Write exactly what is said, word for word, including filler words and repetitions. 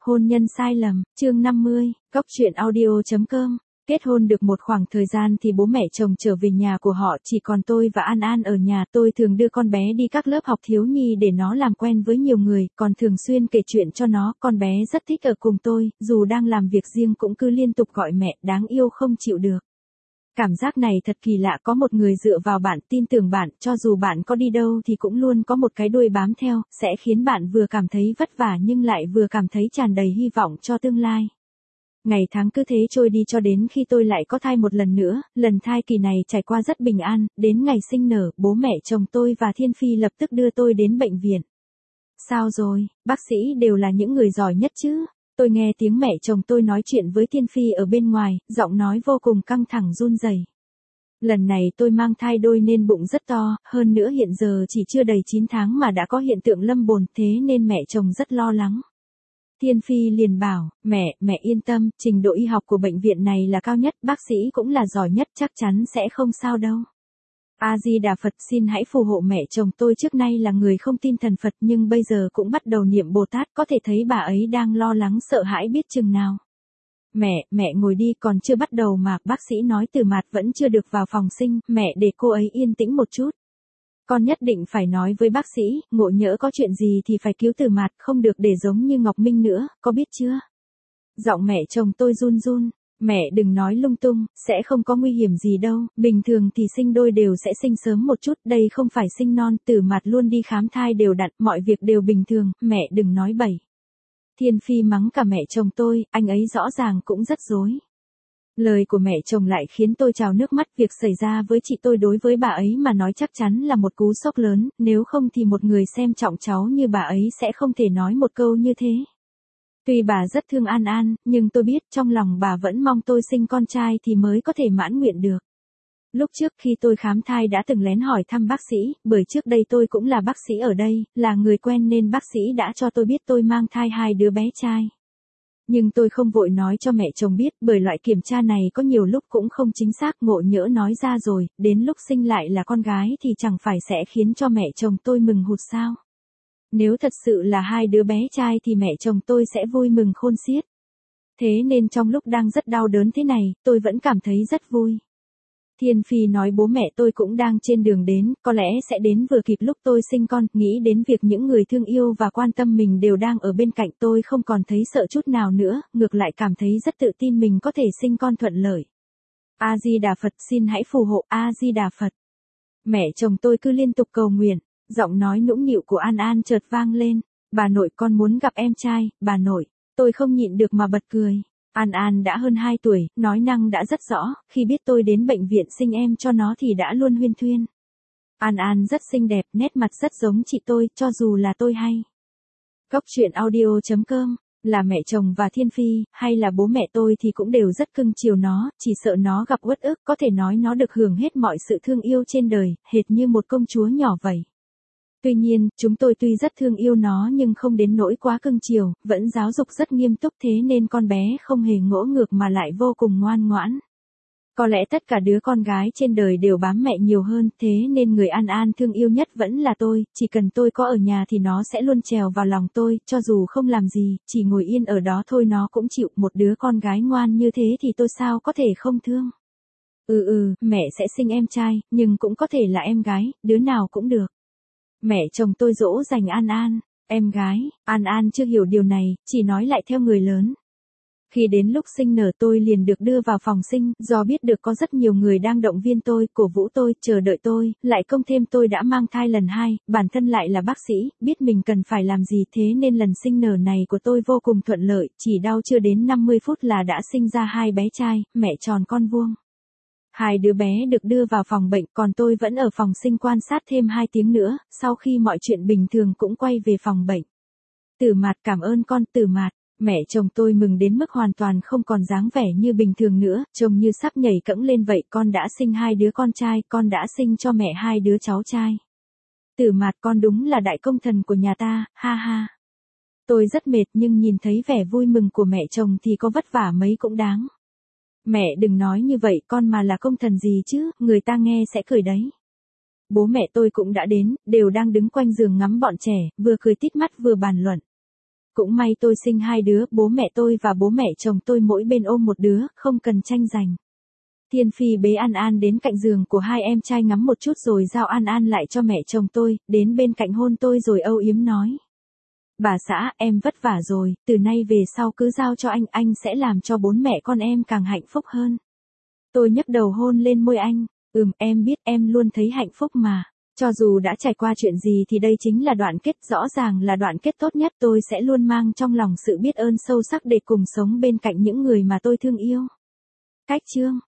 Hôn nhân sai lầm, chương năm mươi, góc truyện audio.com. Kết hôn được một khoảng thời gian thì bố mẹ chồng trở về nhà của họ, chỉ còn tôi và An An ở nhà. Tôi thường đưa con bé đi các lớp học thiếu nhi để nó làm quen với nhiều người, còn thường xuyên kể chuyện cho nó. Con bé rất thích ở cùng tôi, dù đang làm việc riêng cũng cứ liên tục gọi mẹ, đáng yêu không chịu được. Cảm giác này thật kỳ lạ, có một người dựa vào bạn, tin tưởng bạn, cho dù bạn có đi đâu thì cũng luôn có một cái đuôi bám theo, sẽ khiến bạn vừa cảm thấy vất vả nhưng lại vừa cảm thấy tràn đầy hy vọng cho tương lai. Ngày tháng cứ thế trôi đi cho đến khi tôi lại có thai một lần nữa, lần thai kỳ này trải qua rất bình an, đến ngày sinh nở, bố mẹ chồng tôi và Thiên Phi lập tức đưa tôi đến bệnh viện. Sao rồi, bác sĩ đều là những người giỏi nhất chứ? Tôi nghe tiếng mẹ chồng tôi nói chuyện với Thiên Phi ở bên ngoài, giọng nói vô cùng căng thẳng run rẩy. Lần này tôi mang thai đôi nên bụng rất to, hơn nữa hiện giờ chỉ chưa đầy chín tháng mà đã có hiện tượng lâm bồn, thế nên mẹ chồng rất lo lắng. Thiên Phi liền bảo, mẹ, mẹ yên tâm, trình độ y học của bệnh viện này là cao nhất, bác sĩ cũng là giỏi nhất, chắc chắn sẽ không sao đâu. A-di-đà Phật, xin hãy phù hộ mẹ chồng tôi. Trước nay là người không tin thần Phật nhưng bây giờ cũng bắt đầu niệm Bồ Tát, có thể thấy bà ấy đang lo lắng sợ hãi biết chừng nào. Mẹ, mẹ ngồi đi, còn chưa bắt đầu mà, bác sĩ nói Từ Mạt vẫn chưa được vào phòng sinh, mẹ để cô ấy yên tĩnh một chút. Con nhất định phải nói với bác sĩ, ngộ nhỡ có chuyện gì thì phải cứu Từ Mạt, không được để giống như Ngọc Minh nữa, có biết chưa? Giọng mẹ chồng tôi run run. Mẹ đừng nói lung tung, sẽ không có nguy hiểm gì đâu, bình thường thì sinh đôi đều sẽ sinh sớm một chút, đây không phải sinh non, Từ Mạt luôn đi khám thai đều đặn, mọi việc đều bình thường, mẹ đừng nói bậy. Thiên Phi mắng cả mẹ chồng tôi, anh ấy rõ ràng cũng rất rối. Lời của mẹ chồng lại khiến tôi trào nước mắt, việc xảy ra với chị tôi đối với bà ấy mà nói chắc chắn là một cú sốc lớn, nếu không thì một người xem trọng cháu như bà ấy sẽ không thể nói một câu như thế. Tuy bà rất thương An An, nhưng tôi biết trong lòng bà vẫn mong tôi sinh con trai thì mới có thể mãn nguyện được. Lúc trước khi tôi khám thai đã từng lén hỏi thăm bác sĩ, bởi trước đây tôi cũng là bác sĩ ở đây, là người quen nên bác sĩ đã cho tôi biết tôi mang thai hai đứa bé trai. Nhưng tôi không vội nói cho mẹ chồng biết, bởi loại kiểm tra này có nhiều lúc cũng không chính xác, ngộ nhỡ nói ra rồi, đến lúc sinh lại là con gái thì chẳng phải sẽ khiến cho mẹ chồng tôi mừng hụt sao? Nếu thật sự là hai đứa bé trai thì mẹ chồng tôi sẽ vui mừng khôn xiết. Thế nên trong lúc đang rất đau đớn thế này, tôi vẫn cảm thấy rất vui. Thiên Phi nói bố mẹ tôi cũng đang trên đường đến, có lẽ sẽ đến vừa kịp lúc tôi sinh con, nghĩ đến việc những người thương yêu và quan tâm mình đều đang ở bên cạnh tôi không còn thấy sợ chút nào nữa, ngược lại cảm thấy rất tự tin mình có thể sinh con thuận lợi. A-di-đà Phật, xin hãy phù hộ, A-di-đà Phật. Mẹ chồng tôi cứ liên tục cầu nguyện, giọng nói nũng nịu của An An chợt vang lên, bà nội con muốn gặp em trai, bà nội, tôi không nhịn được mà bật cười. An An đã hơn hai tuổi, nói năng đã rất rõ, khi biết tôi đến bệnh viện sinh em cho nó thì đã luôn huyên thuyên. An An rất xinh đẹp, nét mặt rất giống chị tôi, cho dù là tôi hay. Góc truyện audio.com, là mẹ chồng và Thiên Phi, hay là bố mẹ tôi thì cũng đều rất cưng chiều nó, chỉ sợ nó gặp uất ức, có thể nói nó được hưởng hết mọi sự thương yêu trên đời, hệt như một công chúa nhỏ vậy. Tuy nhiên, chúng tôi tuy rất thương yêu nó nhưng không đến nỗi quá cưng chiều, vẫn giáo dục rất nghiêm túc, thế nên con bé không hề ngỗ ngược mà lại vô cùng ngoan ngoãn. Có lẽ tất cả đứa con gái trên đời đều bám mẹ nhiều hơn, thế nên người An An thương yêu nhất vẫn là tôi, chỉ cần tôi có ở nhà thì nó sẽ luôn trèo vào lòng tôi, cho dù không làm gì, chỉ ngồi yên ở đó thôi nó cũng chịu, một đứa con gái ngoan như thế thì tôi sao có thể không thương. Ừ ừ, mẹ sẽ sinh em trai, nhưng cũng có thể là em gái, đứa nào cũng được. Mẹ chồng tôi dỗ dành An An, em gái, An An chưa hiểu điều này, chỉ nói lại theo người lớn. Khi đến lúc sinh nở tôi liền được đưa vào phòng sinh, do biết được có rất nhiều người đang động viên tôi, cổ vũ tôi, chờ đợi tôi, lại công thêm tôi đã mang thai lần hai, bản thân lại là bác sĩ, biết mình cần phải làm gì, thế nên lần sinh nở này của tôi vô cùng thuận lợi, chỉ đau chưa đến năm mươi phút là đã sinh ra hai bé trai, mẹ tròn con vuông. Hai đứa bé được đưa vào phòng bệnh, còn tôi vẫn ở phòng sinh quan sát thêm hai tiếng nữa, sau khi mọi chuyện bình thường cũng quay về phòng bệnh. Từ Mạt, cảm ơn con, Từ Mạt. Mẹ chồng tôi mừng đến mức hoàn toàn không còn dáng vẻ như bình thường nữa, trông như sắp nhảy cẫng lên vậy, con đã sinh hai đứa con trai, con đã sinh cho mẹ hai đứa cháu trai. Từ Mạt, con đúng là đại công thần của nhà ta, ha ha. Tôi rất mệt nhưng nhìn thấy vẻ vui mừng của mẹ chồng thì có vất vả mấy cũng đáng. Mẹ đừng nói như vậy, con mà là công thần gì chứ, người ta nghe sẽ cười đấy. Bố mẹ tôi cũng đã đến, đều đang đứng quanh giường ngắm bọn trẻ, vừa cười tít mắt vừa bàn luận. Cũng may tôi sinh hai đứa, bố mẹ tôi và bố mẹ chồng tôi mỗi bên ôm một đứa, không cần tranh giành. Thiên Phi bế An An đến cạnh giường của hai em trai ngắm một chút rồi giao An An lại cho mẹ chồng tôi, đến bên cạnh hôn tôi rồi âu yếm nói. Bà xã, em vất vả rồi, từ nay về sau cứ giao cho anh, anh sẽ làm cho bốn mẹ con em càng hạnh phúc hơn. Tôi nhấc đầu hôn lên môi anh, ừm em biết em luôn thấy hạnh phúc mà. Cho dù đã trải qua chuyện gì thì đây chính là đoạn kết, rõ ràng là đoạn kết tốt nhất, tôi sẽ luôn mang trong lòng sự biết ơn sâu sắc để cùng sống bên cạnh những người mà tôi thương yêu. Cách chương